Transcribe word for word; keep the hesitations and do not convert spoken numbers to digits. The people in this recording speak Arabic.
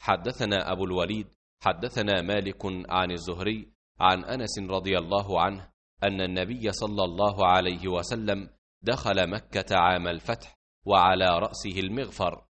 حدثنا أبو الوليد حدثنا مالك عن الزهري عن أنس رضي الله عنه أن النبي صلى الله عليه وسلم دخل مكة عام الفتح وعلى رأسه المغفر،